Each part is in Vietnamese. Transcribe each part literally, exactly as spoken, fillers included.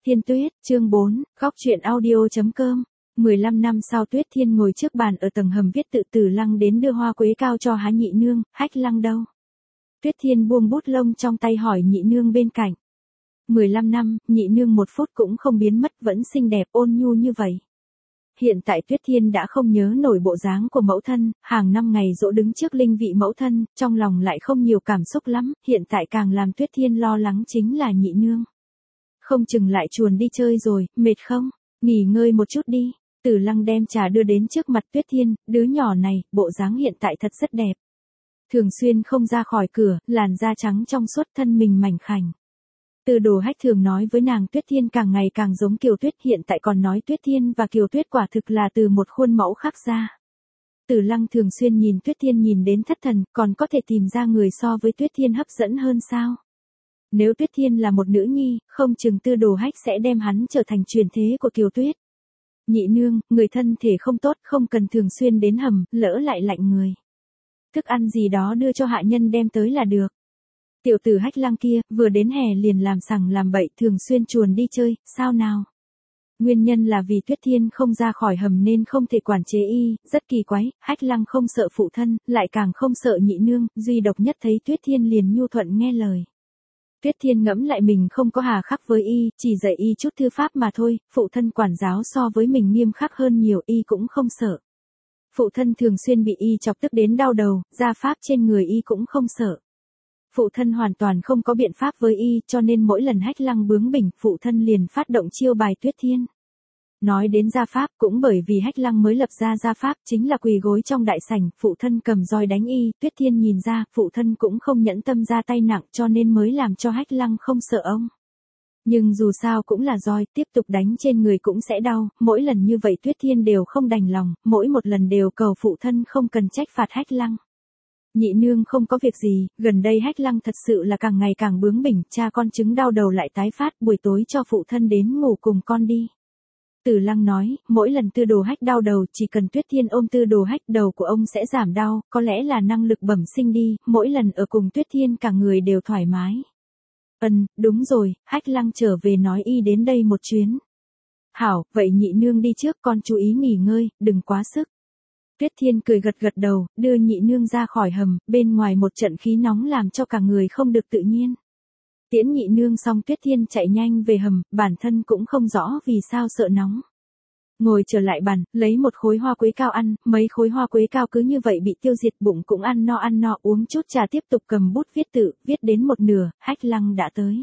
Thiên Tuyết, chương bốn, góc truyện audio.com. mười lăm năm sau Tuyết Thiên ngồi trước bàn ở tầng hầm viết tự Tử Lăng đến đưa hoa quế cao cho Há Nhị Nương, Hách Lăng đâu? Tuyết Thiên buông bút lông trong tay hỏi Nhị Nương bên cạnh. mười lăm năm, Nhị Nương một phút cũng không biến mất, vẫn xinh đẹp ôn nhu như vậy. Hiện tại Tuyết Thiên đã không nhớ nổi bộ dáng của mẫu thân, hàng năm ngày giỗ đứng trước linh vị mẫu thân, trong lòng lại không nhiều cảm xúc lắm, hiện tại càng làm Tuyết Thiên lo lắng chính là Nhị Nương. Không chừng lại chuồn đi chơi rồi, mệt không? Nghỉ ngơi một chút đi. Tử Lăng đem trà đưa đến trước mặt Tuyết Thiên, đứa nhỏ này, bộ dáng hiện tại thật rất đẹp. Thường xuyên không ra khỏi cửa, làn da trắng trong suốt, thân mình mảnh khảnh. Từ Đồ Hách thường nói với nàng Tuyết Thiên càng ngày càng giống Kiều Tuyết, hiện tại còn nói Tuyết Thiên và Kiều Tuyết quả thực là từ một khuôn mẫu khác ra. Tử Lăng thường xuyên nhìn Tuyết Thiên nhìn đến thất thần, còn có thể tìm ra người so với Tuyết Thiên hấp dẫn hơn sao? Nếu Tuyết Thiên là một nữ nhi, không chừng Tư Đồ Hách sẽ đem hắn trở thành truyền thế của Kiều Tuyết. Nhị Nương, người thân thể không tốt, không cần thường xuyên đến hầm, lỡ lại lạnh người. Thức ăn gì đó đưa cho hạ nhân đem tới là được. Tiểu tử Hách Lăng kia, vừa đến hè liền làm sằng làm bậy, thường xuyên chuồn đi chơi, sao nào? Nguyên nhân là vì Tuyết Thiên không ra khỏi hầm nên không thể quản chế y, rất kỳ quái, Hách Lăng không sợ phụ thân, lại càng không sợ Nhị Nương, duy độc nhất thấy Tuyết Thiên liền nhu thuận nghe lời. Tuyết Thiên ngẫm lại mình không có hà khắc với y, chỉ dạy y chút thư pháp mà thôi, phụ thân quản giáo so với mình nghiêm khắc hơn nhiều, y cũng không sợ. Phụ thân thường xuyên bị y chọc tức đến đau đầu, gia pháp trên người y cũng không sợ. Phụ thân hoàn toàn không có biện pháp với y, cho nên mỗi lần Hách Lăng bướng bỉnh, phụ thân liền phát động chiêu bài Tuyết Thiên. Nói đến gia pháp, cũng bởi vì Hách Lăng mới lập ra gia pháp, chính là quỳ gối trong đại sảnh, phụ thân cầm roi đánh y, Tuyết Thiên nhìn ra, phụ thân cũng không nhẫn tâm ra tay nặng, cho nên mới làm cho Hách Lăng không sợ ông. Nhưng dù sao cũng là roi, tiếp tục đánh trên người cũng sẽ đau, mỗi lần như vậy Tuyết Thiên đều không đành lòng, mỗi một lần đều cầu phụ thân không cần trách phạt Hách Lăng. Nhị Nương không có việc gì, gần đây Hách Lăng thật sự là càng ngày càng bướng bỉnh, cha con chứng đau đầu lại tái phát, buổi tối cho phụ thân đến ngủ cùng con đi. Tử Lăng nói, mỗi lần Tư Đồ Hách đau đầu, chỉ cần Tuyết Thiên ôm Tư Đồ Hách, đầu của ông sẽ giảm đau, có lẽ là năng lực bẩm sinh đi, mỗi lần ở cùng Tuyết Thiên cả người đều thoải mái. Ừm, đúng rồi, Hách Lăng trở về nói y đến đây một chuyến. Hảo, vậy Nhị Nương đi trước, con chú ý nghỉ ngơi, đừng quá sức. Tuyết Thiên cười gật gật đầu, đưa Nhị Nương ra khỏi hầm, bên ngoài một trận khí nóng làm cho cả người không được tự nhiên. Tiễn Nhị Nương xong Tuyết Thiên chạy nhanh về hầm, bản thân cũng không rõ vì sao sợ nóng. Ngồi trở lại bàn, lấy một khối hoa quế cao ăn, mấy khối hoa quế cao cứ như vậy bị tiêu diệt, bụng cũng ăn no ăn no, uống chút trà tiếp tục cầm bút viết tự, viết đến một nửa, Hách Lăng đã tới.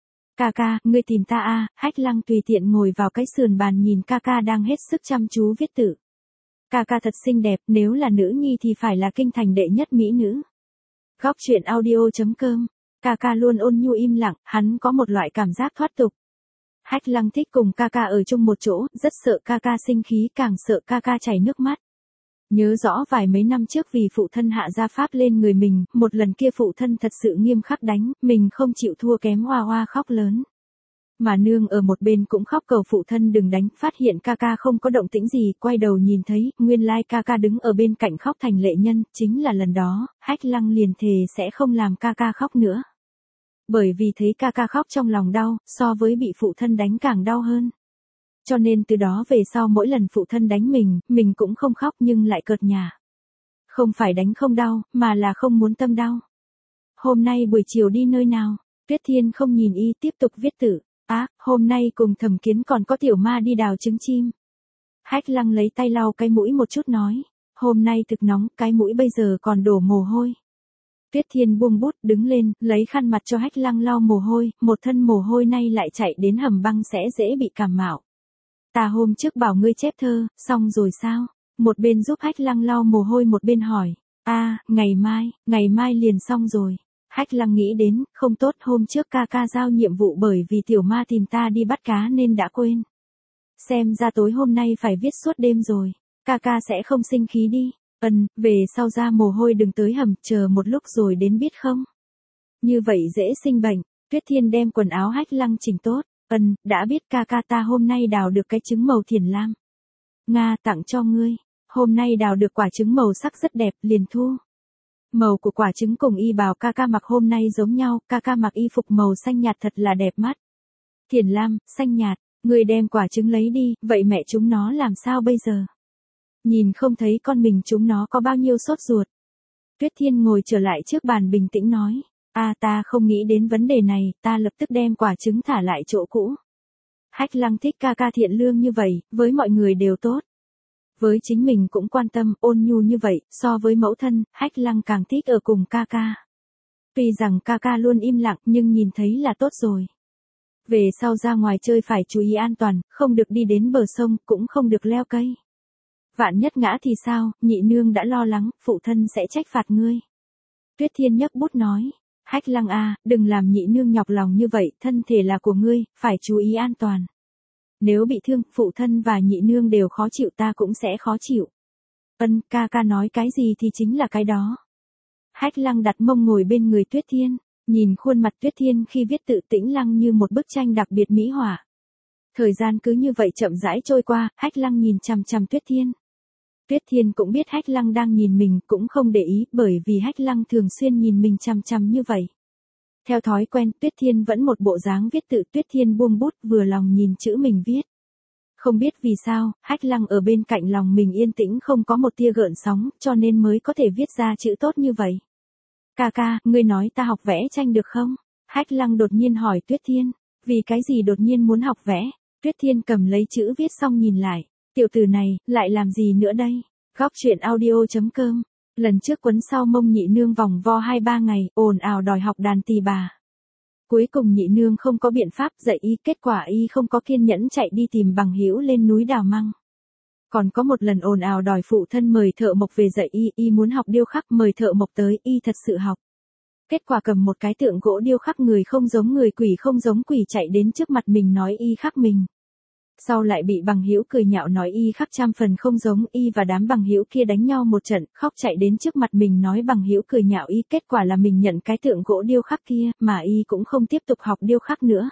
Ca ca, ngươi tìm ta a? Hách Lăng tùy tiện ngồi vào cái sườn bàn nhìn ca ca đang hết sức chăm chú viết tự. Ca ca thật xinh đẹp, nếu là nữ nhi thì phải là kinh thành đệ nhất mỹ nữ. Góc truyện audio.com. Ca ca luôn ôn nhu im lặng, hắn có một loại cảm giác thoát tục. Hách Lăng thích cùng ca ca ở chung một chỗ, rất sợ ca ca sinh khí, càng sợ ca ca chảy nước mắt. Nhớ rõ vài mấy năm trước vì phụ thân hạ gia pháp lên người mình, một lần kia phụ thân thật sự nghiêm khắc đánh, mình không chịu thua kém hoa hoa khóc lớn. Mà nương ở một bên cũng khóc cầu phụ thân đừng đánh, phát hiện ca ca không có động tĩnh gì, quay đầu nhìn thấy, nguyên lai ca ca đứng ở bên cạnh khóc thành lệ nhân, chính là lần đó, Hách Lăng liền thề sẽ không làm ca ca khóc nữa. Bởi vì thấy ca ca khóc trong lòng đau, so với bị phụ thân đánh càng đau hơn. Cho nên từ đó về sau mỗi lần phụ thân đánh mình, mình cũng không khóc nhưng lại cợt nhả. Không phải đánh không đau, mà là không muốn tâm đau. Hôm nay buổi chiều đi nơi nào? Tuyết Thiên không nhìn y tiếp tục viết tự. Á, à, hôm nay cùng Thẩm Kiến còn có tiểu ma đi đào trứng chim. Hách Lăng lấy tay lau cái mũi một chút nói. Hôm nay thực nóng, cái mũi bây giờ còn đổ mồ hôi. Tuyết Thiên buông bút đứng lên, lấy khăn mặt cho Hách Lăng lau mồ hôi, một thân mồ hôi nay lại chạy đến hầm băng sẽ dễ bị cảm mạo. Ta hôm trước bảo ngươi chép thơ, xong rồi sao? Một bên giúp Hách Lăng lau mồ hôi một bên hỏi. A, à, ngày mai, ngày mai liền xong rồi. Hách Lăng nghĩ đến, không tốt, hôm trước ca ca giao nhiệm vụ bởi vì tiểu ma tìm ta đi bắt cá nên đã quên. Xem ra tối hôm nay phải viết suốt đêm rồi, ca ca sẽ không sinh khí đi. Ừm, về sau ra mồ hôi đừng tới hầm, chờ một lúc rồi đến biết không? Như vậy dễ sinh bệnh. Tuyết Thiên đem quần áo Hách Lăng chỉnh tốt. Ừm, đã biết ca ca ta hôm nay đào được cái trứng màu thiền lam. Nga tặng cho ngươi. Hôm nay đào được quả trứng màu sắc rất đẹp, liền thu. Màu của quả trứng cùng y bào ca ca mặc hôm nay giống nhau, ca ca mặc y phục màu xanh nhạt thật là đẹp mắt. Thiền lam, xanh nhạt, ngươi đem quả trứng lấy đi, vậy mẹ chúng nó làm sao bây giờ? Nhìn không thấy con mình chúng nó có bao nhiêu sốt ruột. Tuyết Thiên ngồi trở lại trước bàn bình tĩnh nói, a ta không nghĩ đến vấn đề này, ta lập tức đem quả trứng thả lại chỗ cũ. Hách Lăng thích ca ca thiện lương như vậy, với mọi người đều tốt. Với chính mình cũng quan tâm, ôn nhu như vậy, so với mẫu thân, Hách Lăng càng thích ở cùng ca ca. Tuy rằng ca ca luôn im lặng nhưng nhìn thấy là tốt rồi. Về sau ra ngoài chơi phải chú ý an toàn, không được đi đến bờ sông, cũng không được leo cây. Vạn nhất ngã thì sao, nhị nương đã lo lắng, phụ thân sẽ trách phạt ngươi. Tuyết Thiên nhấc bút nói, Hách Lăng a, đừng làm nhị nương nhọc lòng như vậy, thân thể là của ngươi, phải chú ý an toàn. Nếu bị thương, phụ thân và nhị nương đều khó chịu, ta cũng sẽ khó chịu. Ân, ca ca nói cái gì thì chính là cái đó. Hách Lăng đặt mông ngồi bên người Tuyết Thiên, nhìn khuôn mặt Tuyết Thiên khi viết tự tĩnh lăng như một bức tranh đặc biệt mỹ họa. Thời gian cứ như vậy chậm rãi trôi qua, Hách Lăng nhìn chằm chằm Tuyết Thiên. Tuyết Thiên cũng biết Hách Lăng đang nhìn mình, cũng không để ý, bởi vì Hách Lăng thường xuyên nhìn mình chằm chằm như vậy. Theo thói quen, Tuyết Thiên vẫn một bộ dáng viết tự, Tuyết Thiên buông bút, vừa lòng nhìn chữ mình viết. Không biết vì sao, Hách Lăng ở bên cạnh lòng mình yên tĩnh không có một tia gợn sóng, cho nên mới có thể viết ra chữ tốt như vậy. Ca ca, ngươi nói ta học vẽ tranh được không? Hách Lăng đột nhiên hỏi Tuyết Thiên. Vì cái gì đột nhiên muốn học vẽ? Tuyết Thiên cầm lấy chữ viết xong nhìn lại. Tiểu tử này, lại làm gì nữa đây? Góc truyện audio chấm com. Lần trước quấn sau mông nhị nương vòng vo hai ba ngày, ồn ào đòi học đàn tỳ bà. Cuối cùng nhị nương không có biện pháp dạy y, kết quả y không có kiên nhẫn chạy đi tìm bằng hữu lên núi đào măng. Còn có một lần ồn ào đòi phụ thân mời thợ mộc về dạy y, y muốn học điêu khắc, mời thợ mộc tới, y thật sự học. Kết quả cầm một cái tượng gỗ điêu khắc người không giống người, quỷ không giống quỷ, chạy đến trước mặt mình nói y khắc mình. Sau lại bị bằng hữu cười nhạo nói y khắc trăm phần không giống, y và đám bằng hữu kia đánh nhau một trận, khóc chạy đến trước mặt mình nói bằng hữu cười nhạo y, kết quả là mình nhận cái tượng gỗ điêu khắc kia, mà y cũng không tiếp tục học điêu khắc nữa.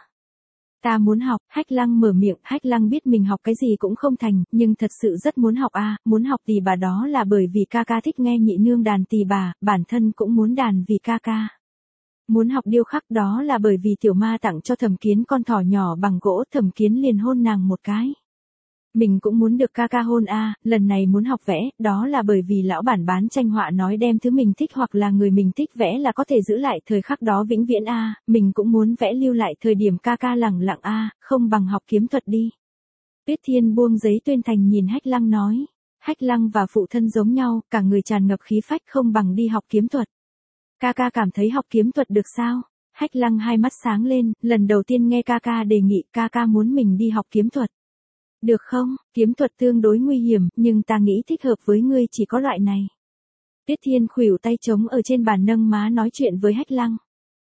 Ta muốn học, Hách Lăng mở miệng, Hách Lăng biết mình học cái gì cũng không thành, nhưng thật sự rất muốn học a, à, muốn học tỳ bà đó là bởi vì ca ca thích nghe nhị nương đàn tỳ bà, bản thân cũng muốn đàn vì ca ca. Muốn học điêu khắc đó là bởi vì tiểu ma tặng cho Thẩm Kiến con thỏ nhỏ bằng gỗ, Thẩm Kiến liền hôn nàng một cái. Mình cũng muốn được ca ca hôn a, à, lần này muốn học vẽ, đó là bởi vì lão bản bán tranh họa nói đem thứ mình thích hoặc là người mình thích vẽ là có thể giữ lại thời khắc đó vĩnh viễn a, à, mình cũng muốn vẽ lưu lại thời điểm ca ca lẳng lặng a, à, không bằng học kiếm thuật đi. Tuyết Thiên buông giấy tuyên thành nhìn Hách Lăng nói, Hách Lăng và phụ thân giống nhau, cả người tràn ngập khí phách, không bằng đi học kiếm thuật. Ca ca cảm thấy học kiếm thuật được sao? Hách Lăng hai mắt sáng lên, lần đầu tiên nghe ca ca đề nghị, ca ca muốn mình đi học kiếm thuật. Được không, kiếm thuật tương đối nguy hiểm, nhưng ta nghĩ thích hợp với ngươi chỉ có loại này. Tuyết Thiên khuỷu tay trống ở trên bàn nâng má nói chuyện với Hách Lăng.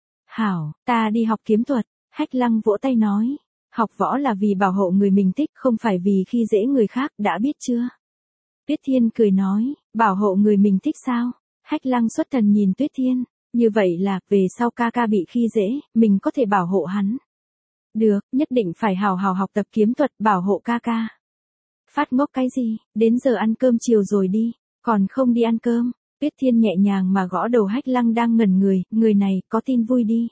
Hảo, ta đi học kiếm thuật. Hách Lăng vỗ tay nói, học võ là vì bảo hộ người mình thích, không phải vì khi dễ người khác, đã biết chưa? Tuyết Thiên cười nói, bảo hộ người mình thích sao? Hách Lăng xuất thần nhìn Tuyết Thiên, như vậy là, về sau ca ca bị khi dễ, mình có thể bảo hộ hắn. Được, nhất định phải hào hào học tập kiếm thuật, bảo hộ ca ca. Phát ngốc cái gì, đến giờ ăn cơm chiều rồi đi, còn không đi ăn cơm. Tuyết Thiên nhẹ nhàng mà gõ đầu Hách Lăng đang ngẩn người, người này, có tin vui đi.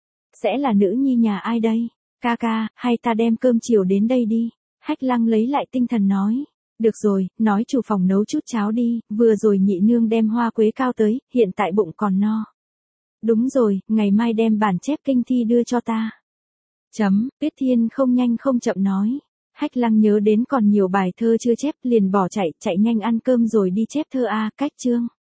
Sẽ là nữ nhi nhà ai đây? Ca ca, hay ta đem cơm chiều đến đây đi. Hách Lăng lấy lại tinh thần nói. Được rồi, nói chủ phòng nấu chút cháo đi, vừa rồi nhị nương đem hoa quế cao tới, hiện tại bụng còn no. Đúng rồi, ngày mai đem bản chép kinh thi đưa cho ta. Chấm, Tuyết Thiên không nhanh không chậm nói. Hách Lăng nhớ đến còn nhiều bài thơ chưa chép, liền bỏ chạy, chạy nhanh ăn cơm rồi đi chép thơ a, cách chương.